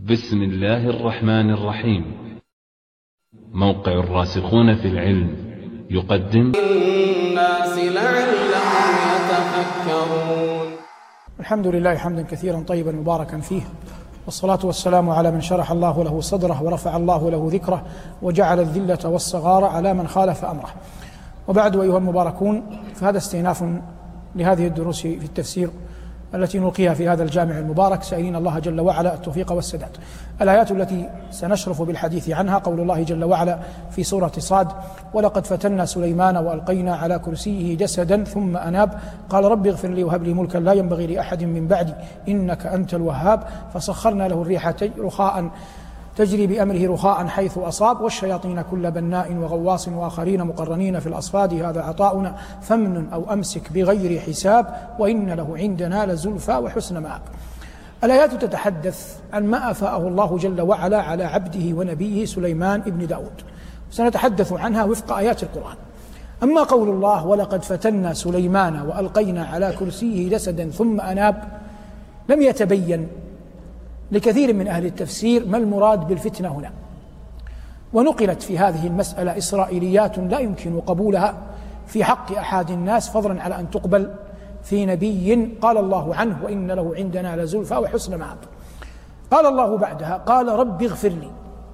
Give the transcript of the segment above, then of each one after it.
بسم الله الرحمن الرحيم. موقع الراسخون في العلم يقدم الناس لعلهم يتفكرون. الحمد لله حمدا كثيرا طيبا مباركا فيه، والصلاة والسلام على من شرح الله له صدره ورفع الله له ذكره وجعل الذلة والصغار على من خالف أمره. وبعد، أيها المباركون، فهذا استئناف لهذه الدروس في التفسير التي نلقيها في هذا الجامع المبارك، سائلين الله جل وعلا التوفيق والسداد. الآيات التي سنشرف بالحديث عنها قول الله جل وعلا في سورة صاد: ولقد فتنا سليمان وألقينا على كرسيه جسدا ثم أناب قال رب اغفر لي وهب لي ملكا لا ينبغي لأحد من بعدي إنك أنت الوهاب فسخرنا له الريح تجري بأمره رخاء حيث أصاب والشياطين كل بناء وغواص وآخرين مقرنين في الأصفاد هذا عطاؤنا فامنن أو أمسك بغير حساب وإن له عندنا لزلفى وحسن مآب. الآيات تتحدث عن ما أفاءه الله جل وعلا على عبده ونبيه سليمان ابن داود، سنتحدث عنها وفق آيات القرآن. أما قول الله ولقد فتنا سليمان وألقينا على كرسيه جسدا ثم أناب، لم يتبين لكثير من أهل التفسير ما المراد بالفتنة هنا، ونقلت في هذه المسألة إسرائيليات لا يمكن قبولها في حق أحد الناس، فضلا على أن تقبل في نبي قال الله عنه وإن له عندنا لزلفى وحسن مآب. قال الله بعدها قال رب اغفر لي،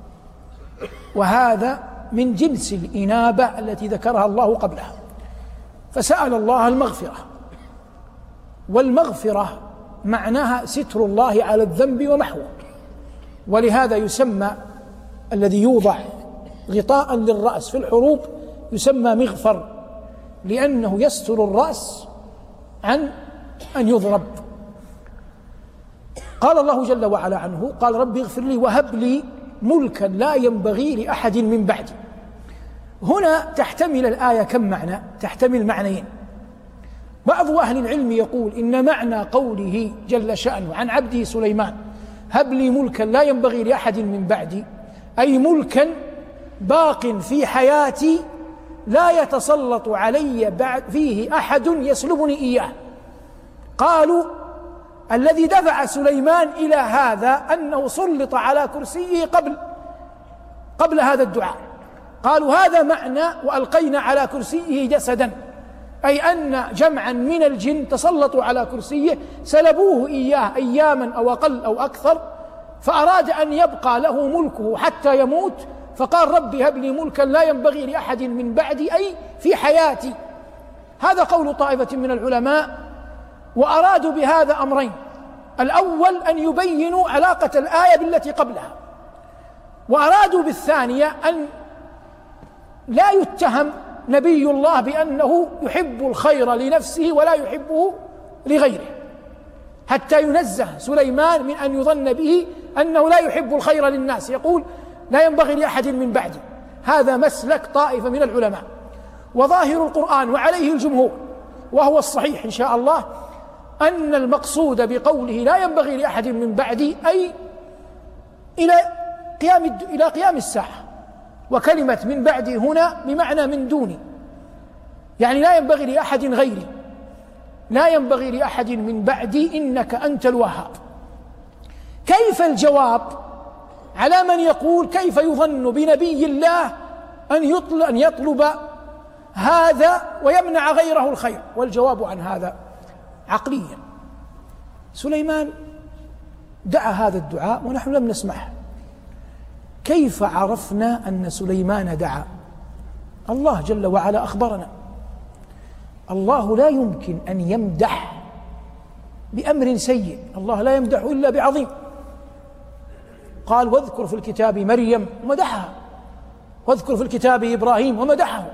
وهذا من جنس الإنابة التي ذكرها الله قبلها، فسأل الله المغفرة، والمغفرة معناها ستر الله على الذنب ومحوه، ولهذا يسمى الذي يوضع غطاء للرأس في الحروب يسمى مغفر، لأنه يستر الرأس عن أن يضرب. قال الله جل وعلا عنه قال رب اغفر لي وهب لي ملكا لا ينبغي لأحد من بعدي. هنا تحتمل الآية كم معنى؟ تحتمل معنيين. بعض أهل العلم يقول إن معنى قوله جل شأنه عن عبده سليمان هب لي ملكا لا ينبغي لأحد من بعدي، أي ملكا باق في حياتي لا يتسلط علي بعد فيه أحد يسلبني إياه. قالوا الذي دفع سليمان إلى هذا أنه سلط على كرسيه قبل هذا الدعاء. قالوا هذا معنى وألقينا على كرسيه جسدا، أي أن جمعا من الجن تسلطوا على كرسيه سلبوه إياه أياما أو أقل أو أكثر، فأراد أن يبقى له ملكه حتى يموت، فقال ربي هب لي ملكا لا ينبغي لأحد من بعدي، أي في حياتي. هذا قول طائفة من العلماء، وأرادوا بهذا أمرين: الأول أن يبينوا علاقة الآية بالتي قبلها، وأرادوا بالثانية أن لا يتهم نبي الله بأنه يحب الخير لنفسه ولا يحبه لغيره، حتى ينزه سليمان من أن يظن به أنه لا يحب الخير للناس، يقول لا ينبغي لأحد من بعدي. هذا مسلك طائفة من العلماء، وظاهر القرآن وعليه الجمهور وهو الصحيح إن شاء الله أن المقصود بقوله لا ينبغي لأحد من بعدي أي إلى قيام الساعة، وكلمة من بعدي هنا بمعنى من دوني، يعني لا ينبغي لأحد غيري، لا ينبغي لأحد من بعدي إنك أنت الوهاب. كيف الجواب على من يقول كيف يظن بنبي الله أن يطلب هذا ويمنع غيره الخير؟ والجواب عن هذا عقليا. سليمان دعا هذا الدعاء ونحن لم نسمعه. كيف عرفنا أن سليمان دعا؟ الله جل وعلا أخبرنا. الله لا يمكن أن يمدح بأمر سيء، الله لا يمدح إلا بعظيم. قال واذكر في الكتاب مريم ومدحها، واذكر في الكتاب إبراهيم ومدحه،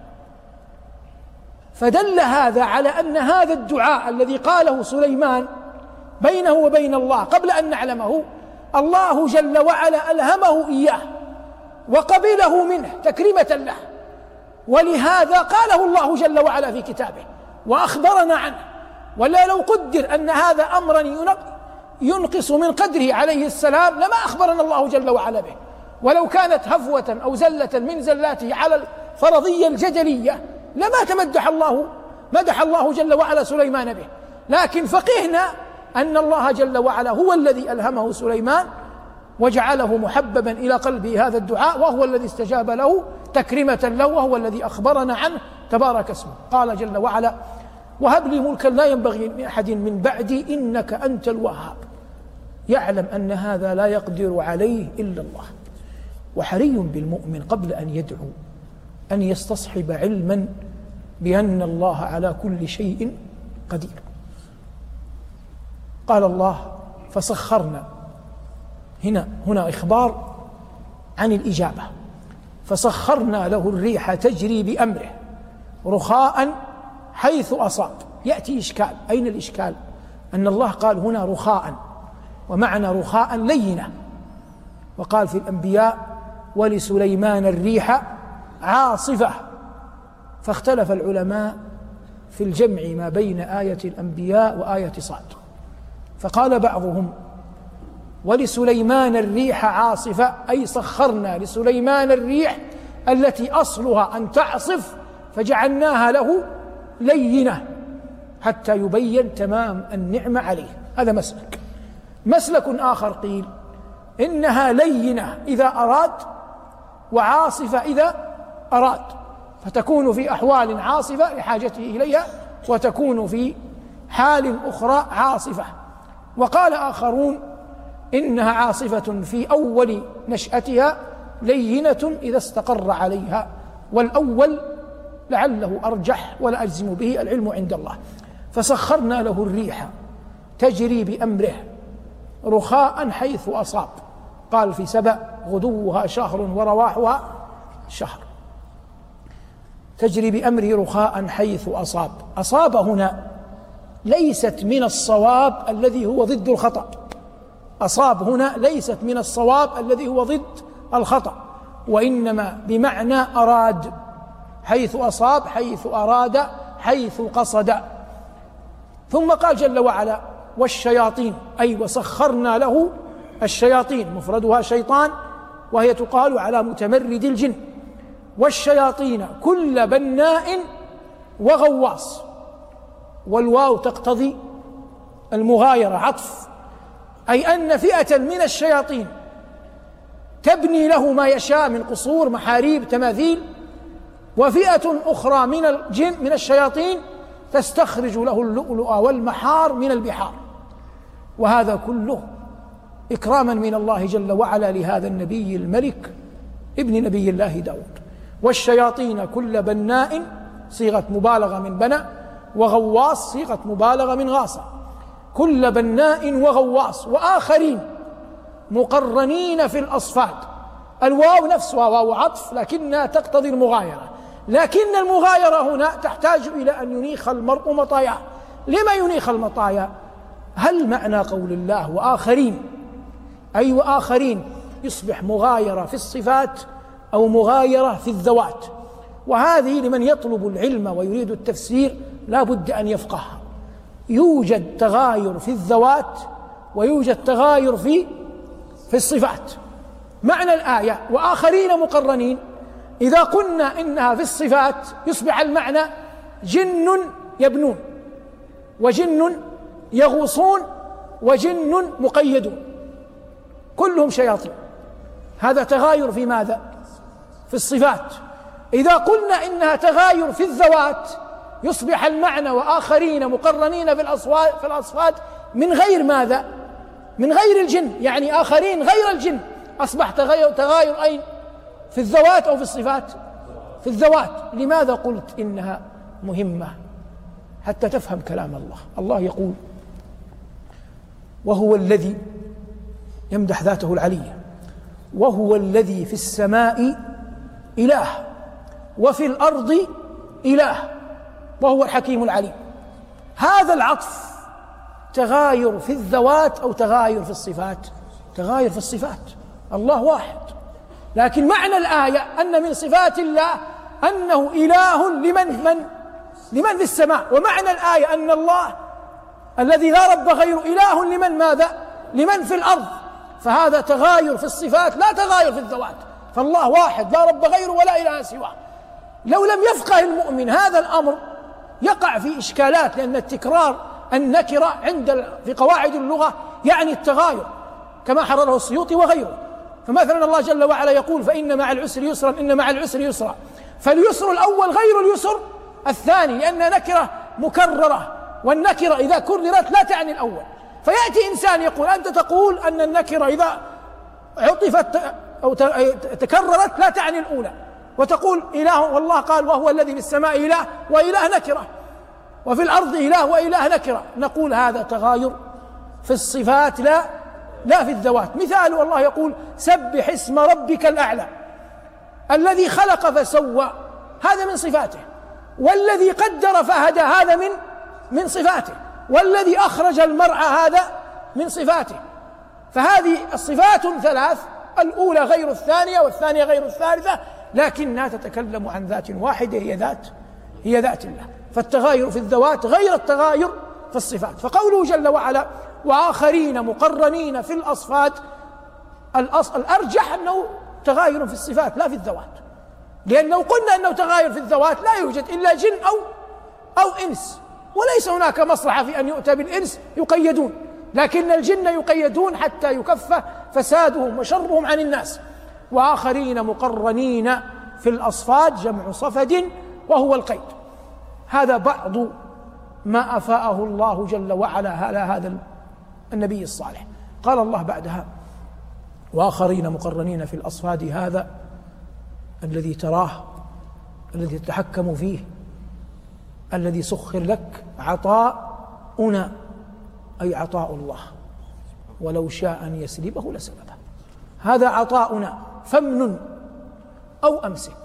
فدل هذا على أن هذا الدعاء الذي قاله سليمان بينه وبين الله قبل أن نعلمه، الله جل وعلا ألهمه إياه وقبله منه تكريمة له، ولهذا قاله الله جل وعلا في كتابه وأخبرنا عنه. ولا لو قدر أن هذا أمرا ينقص من قدره عليه السلام لما أخبرنا الله جل وعلا به، ولو كانت هفوة أو زلة من زلاته على الفرضية الجدلية لما مدح الله جل وعلا سليمان به. لكن فقهنا أن الله جل وعلا هو الذي ألهمه سليمان وجعله محببا إلى قلبه هذا الدعاء، وهو الذي استجاب له تكريمة له، وهو الذي أخبرنا عنه تبارك اسمه. قال جل وعلا: وهب لي ملكا لا ينبغي لأحد من بعدي إنك أنت الوهاب. يعلم أن هذا لا يقدر عليه إلا الله، وحري بالمؤمن قبل أن يدعو أن يستصحب علما بأن الله على كل شيء قدير. قال الله: فسخرنا، هنا إخبار عن الإجابة. فسخرنا له الريح تجري بأمره رخاء حيث أصاب. يأتي إشكال، أين الإشكال؟ أن الله قال هنا رخاء، ومعنى رخاء لينة، وقال في الأنبياء: ولسليمان الريح عاصفة. فاختلف العلماء في الجمع ما بين آية الأنبياء وآية صاد، فقال بعضهم: ولسليمان الريح عاصفة، أي سخرنا لسليمان الريح التي أصلها أن تعصف فجعلناها له لينة حتى يبين تمام النعمة عليه. هذا مسلك. مسلك آخر قيل إنها لينة إذا أراد، وعاصفة إذا أراد، فتكون في أحوال عاصفة لحاجته إليها، وتكون في حال أخرى عاصفة. وقال آخرون إنها عاصفة في أول نشأتها، لينة إذا استقر عليها، والأول لعله أرجح ولا أجزم به، العلم عند الله. فسخرنا له الريح تجري بأمره رخاء حيث أصاب. قال في سبأ: غدوها شهر ورواحها شهر. تجري بأمره رخاء حيث أصاب. أصاب هنا ليست من الصواب الذي هو ضد الخطأ. أصاب هنا ليست من الصواب الذي هو ضد الخطأ، وإنما بمعنى أراد. حيث أصاب، حيث أراد، حيث قصد. ثم قال جل وعلا: والشياطين، أي وسخرنا له الشياطين، مفردها شيطان، وهي تقال على متمرد الجن. والشياطين كل بناء وغواص، والواو تقتضي المغايرة، عطف، أي أن فئة من الشياطين تبني له ما يشاء من قصور، محاريب، تماثيل، وفئة أخرى من الجن من الشياطين تستخرج له اللؤلؤ والمحار من البحار. وهذا كله إكراما من الله جل وعلا لهذا النبي الملك ابن نبي الله داود. والشياطين كل بناء، صيغة مبالغة من بنى، وغواص صيغة مبالغة من غاصة. كل بناء وغواص، وآخرين مقرنين في الأصفاد. الواو نفسها واو عطف لكنها تقتضي المغايرة، لكن المغايرة هنا تحتاج إلى أن ينيخ المرء مطاياه. لما ينيخ المطايا؟ هل معنى قول الله وآخرين أي وآخرين يصبح مغايرة في الصفات أو مغايرة في الذوات؟ وهذه لمن يطلب العلم ويريد التفسير لا بد أن يفقهها. يوجد تغاير في الذوات ويوجد تغاير في الصفات. معنى الآية وآخرين مقرنين، إذا قلنا إنها في الصفات يصبح المعنى جن يبنون، وجن يغوصون، وجن مقيدون، كلهم شياطين. هذا تغاير في ماذا؟ في الصفات. إذا قلنا إنها تغاير في الذوات يصبح المعنى وآخرين مقرنين في الأصفاد من غير ماذا؟ من غير الجن، يعني آخرين غير الجن. أصبح تغاير أين؟ في الذوات أو في الصفات؟ في الذوات. لماذا قلت إنها مهمة؟ حتى تفهم كلام الله. الله يقول: وهو الذي، يمدح ذاته العلية، وهو الذي في السماء إله وفي الأرض إله وهو الحكيم العليم. هذا العطف تغاير في الذوات أو تغاير في الصفات؟ تغاير في الصفات. الله واحد، لكن معنى الآية أن من صفات الله أنه إله لمن في السماء، ومعنى الآية أن الله الذي لا رب غيره إله لمن ماذا؟ لمن في الأرض. فهذا تغاير في الصفات لا تغاير في الذوات، فالله واحد لا رب غيره ولا إله سواه. لو لم يفقه المؤمن هذا الأمر يقع في إشكالات، لأن التكرار النكرة في قواعد اللغة يعني التغاير. كما حرره السيوطي وغيره. فمثلا الله جل وعلا يقول فإن مع العسر يسرا، إن مع العسر يسرا، فاليسر الأول غير اليسر الثاني، لأنها نكرة مكررة، والنكرة إذا كررت لا تعني الأول. فيأتي إنسان يقول أنت تقول أن النكرة إذا عطفت أو تكررت لا تعني الأولى، وتقول إله، والله قال وهو الذي في السماء إله وإله نكرة، وفي الأرض إله وإله نكرة. نقول هذا تغاير في الصفات لا في الذوات. مثال الله يقول سبح اسم ربك الأعلى، الذي خلق فسوى هذا من صفاته، والذي قدر فهدى هذا من صفاته، والذي أخرج المرعى هذا من صفاته. فهذه الصفات ثلاث، الأولى غير الثانية والثانية غير الثالثة، لكنها تتكلم عن ذات واحدة هي ذات الله. فالتغاير في الذوات غير التغاير في الصفات. فقوله جل وعلا وآخرين مقرنين في الأصفاد، الأرجح أنه تغاير في الصفات لا في الذوات، لأن لو قلنا أنه تغاير في الذوات لا يوجد إلا جن أو إنس، وليس هناك مصلحة في أن يؤتى بالإنس يقيدون، لكن الجن يقيدون حتى يكف فسادهم وشرهم عن الناس. وآخرين مقرنين في الأصفاد جمع صفد وهو القيد. هذا بعض ما أفاءه الله جل وعلا على هذا النبي الصالح. قال الله بعدها وآخرين مقرنين في الأصفاد، هذا الذي تراه، الذي تتحكم فيه، الذي سخر لك عطاؤنا، أي عطاء الله، ولو شاء أن يسلبه لسلبه. هذا عطاؤنا، فمن أو أمسك.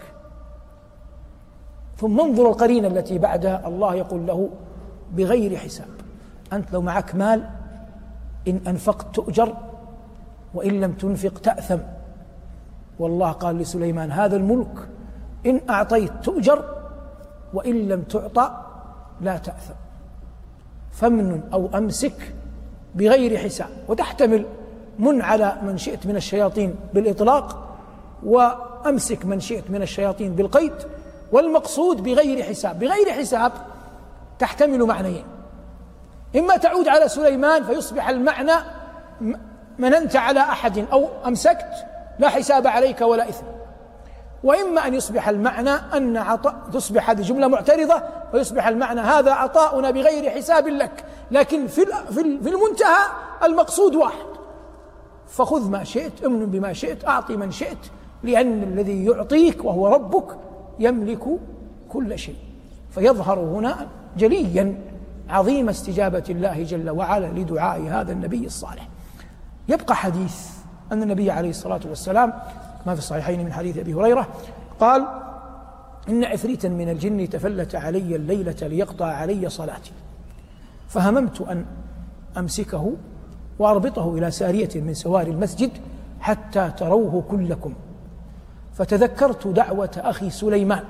ثم انظر القرينة التي بعدها، الله يقول له بغير حساب. أنت لو معك مال إن أنفقت تؤجر وإن لم تنفق تأثم. والله قال لسليمان هذا الملك إن أعطيت تؤجر وإن لم تعطى لا تأثم. فمن أو أمسك بغير حساب، وتحتمل من على من شئت من الشياطين بالإطلاق، وأمسك من شئت من الشياطين بالقيد. والمقصود بغير حساب، بغير حساب تحتمل معنيين: إما تعود على سليمان فيصبح المعنى مننت على أحد أو أمسكت لا حساب عليك ولا إثم، وإما أن يصبح المعنى أن تصبح هذه جملة معترضة ويصبح المعنى هذا عطاؤنا بغير حساب لك، لكن في المنتهى المقصود واحد. فخذ ما شئت، امن بما شئت، أعطي من شئت، لأن الذي يعطيك وهو ربك يملك كل شيء. فيظهر هنا جليا عظيم استجابة الله جل وعلا لدعاء هذا النبي الصالح. يبقى حديث أن النبي عليه الصلاة والسلام ما في الصحيحين من حديث أبي هريرة قال إن عفريتا من الجن تفلت علي الليلة ليقطع علي صلاتي، فهممت أن أمسكه وأربطه إلى سارية من سواري المسجد حتى تروه كلكم، فتذكرت دعوة أخي سليمان.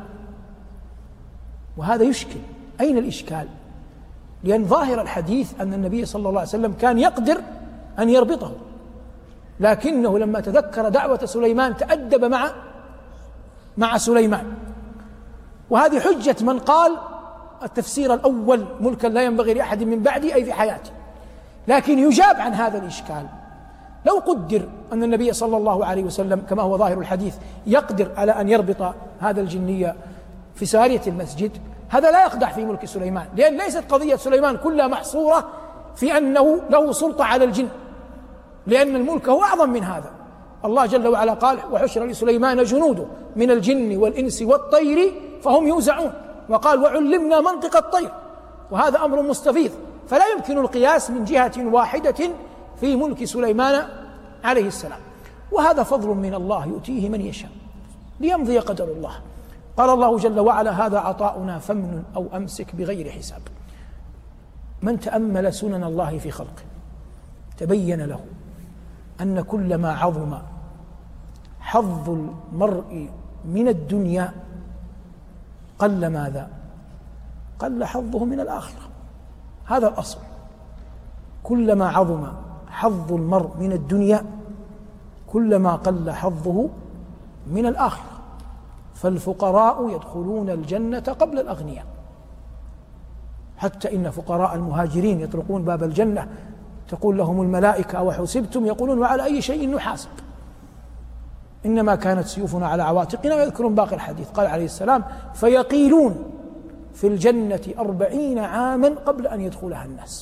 وهذا يشكل. أين الإشكال؟ لأن ظاهر الحديث أن النبي صلى الله عليه وسلم كان يقدر أن يربطه، لكنه لما تذكر دعوة سليمان تأدب مع سليمان. وهذه حجة من قال التفسير الأول ملكا لا ينبغي لأحد من بعدي أي في حياتي. لكن يجاب عن هذا الإشكال. لو قدر أن النبي صلى الله عليه وسلم كما هو ظاهر الحديث يقدر على أن يربط هذا الجنية في سارية المسجد، هذا لا يقدح في ملك سليمان، لأن ليست قضية سليمان كلها محصورة في أنه له سلطة على الجن، لأن الملك هو أعظم من هذا. الله جل وعلا قال وحشر لسليمان جنوده من الجن والإنس والطير فهم يوزعون، وقال وعلمنا منطق الطير، وهذا أمر مستفيض. فلا يمكن القياس من جهة واحدة في ملك سليمان عليه السلام، وهذا فضل من الله يؤتيه من يشاء ليمضي قدر الله. قال الله جل وعلا هذا عطاؤنا فمن أو أمسك بغير حساب. من تأمل سنن الله في خلقه تبين له أن كلما عظم حظ المرء من الدنيا قل ماذا؟ قل حظه من الآخرة. هذا الأصل. كلما عظم حظ المرء من الدنيا كلما قل حظه من الآخرة. فالفقراء يدخلون الجنة قبل الأغنياء، حتى إن فقراء المهاجرين يطرقون باب الجنة تقول لهم الملائكة أو حسبتم يقولون وعلى أي شيء نحاسب إنما كانت سيوفنا على عواتقنا. ويذكرون باقي الحديث قال عليه السلام فيقيلون في الجنة 40 عاما قبل أن يدخلها الناس.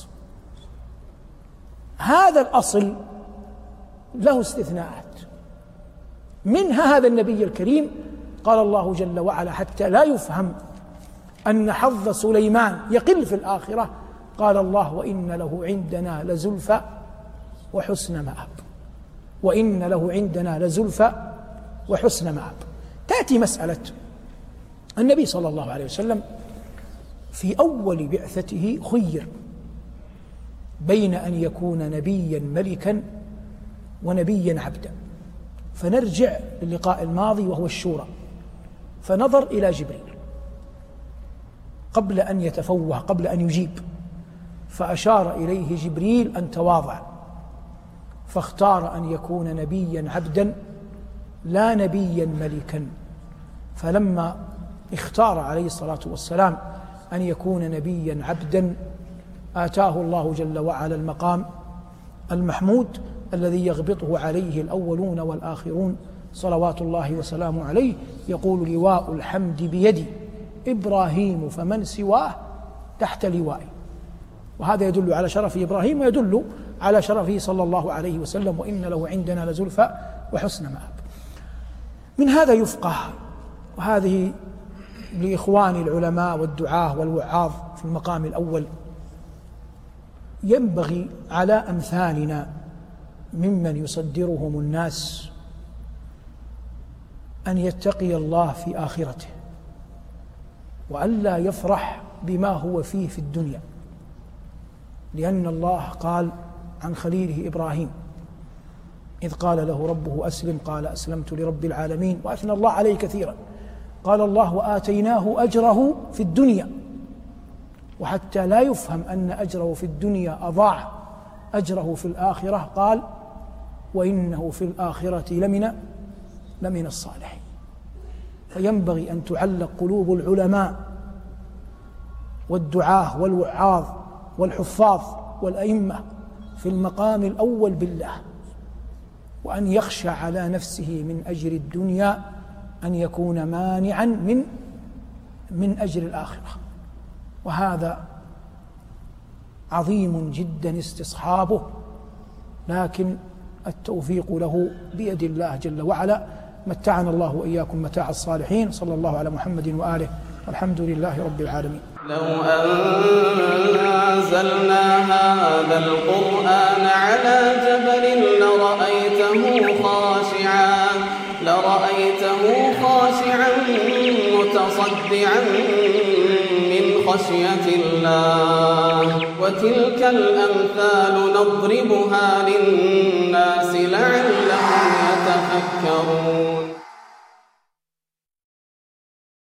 هذا الأصل له استثناءات، منها هذا النبي الكريم قال الله جل وعلا حتى لا يفهم أن حظ سليمان يقل في الآخرة، قال الله وإن له عندنا لزلفى وحسن مآب، وإن له عندنا لزلفى وحسن مآب. تأتي مسألة النبي صلى الله عليه وسلم في أول بعثته خير بين أن يكون نبيا ملكا ونبيا عبدا، فنرجع للقاء الماضي وهو الشورى، فنظر إلى جبريل قبل أن يتفوه قبل أن يجيب، فأشار إليه جبريل أن تواضع، فاختار أن يكون نبيا عبدا لا نبيا ملكا. فلما اختار عليه الصلاة والسلام أن يكون نبيا عبدا آتاه الله جل وعلا المقام المحمود الذي يغبطه عليه الأولون والآخرون صلوات الله وسلامه عليه، يقول لواء الحمد بيدي إبراهيم فمن سواه تحت لوائي. وهذا يدل على شرف إبراهيم ويدل على شرفه صلى الله عليه وسلم، وإن له عندنا لزلفى وحسن مآب. من هذا يفقه، وهذه لإخوان العلماء والدعاة والوعاظ في المقام الأول، ينبغي على أمثالنا ممن يصدرهم الناس أن يتقي الله في آخرته، وألا يفرح بما هو فيه في الدنيا، لأن الله قال عن خليله إبراهيم إذ قال له ربه أسلم قال أسلمت لرب العالمين، وأثنى الله عليه كثيرا. قال الله وآتيناه أجره في الدنيا، وحتى لا يفهم أن أجره في الدنيا أضاع أجره في الآخرة قال وإنه في الآخرة لمن الصالحين. فينبغي أن تعلق قلوب العلماء والدعاة والوعاظ والحفاظ والأئمة في المقام الأول بالله، وأن يخشى على نفسه من أجر الدنيا أن يكون مانعا من أجر الآخرة، وهذا عظيم جدا استصحابه، لكن التوفيق له بيد الله جل وعلا. متعنا الله وإياكم متاع الصالحين. صلى الله على محمد وآله، والحمد لله رب العالمين. لو أنزلنا هذا القرآن على جبل لرأيته خاشعا متصدعا من خشية الله. وتلك الأمثال نضربها للناس لعلهم يتفكرون.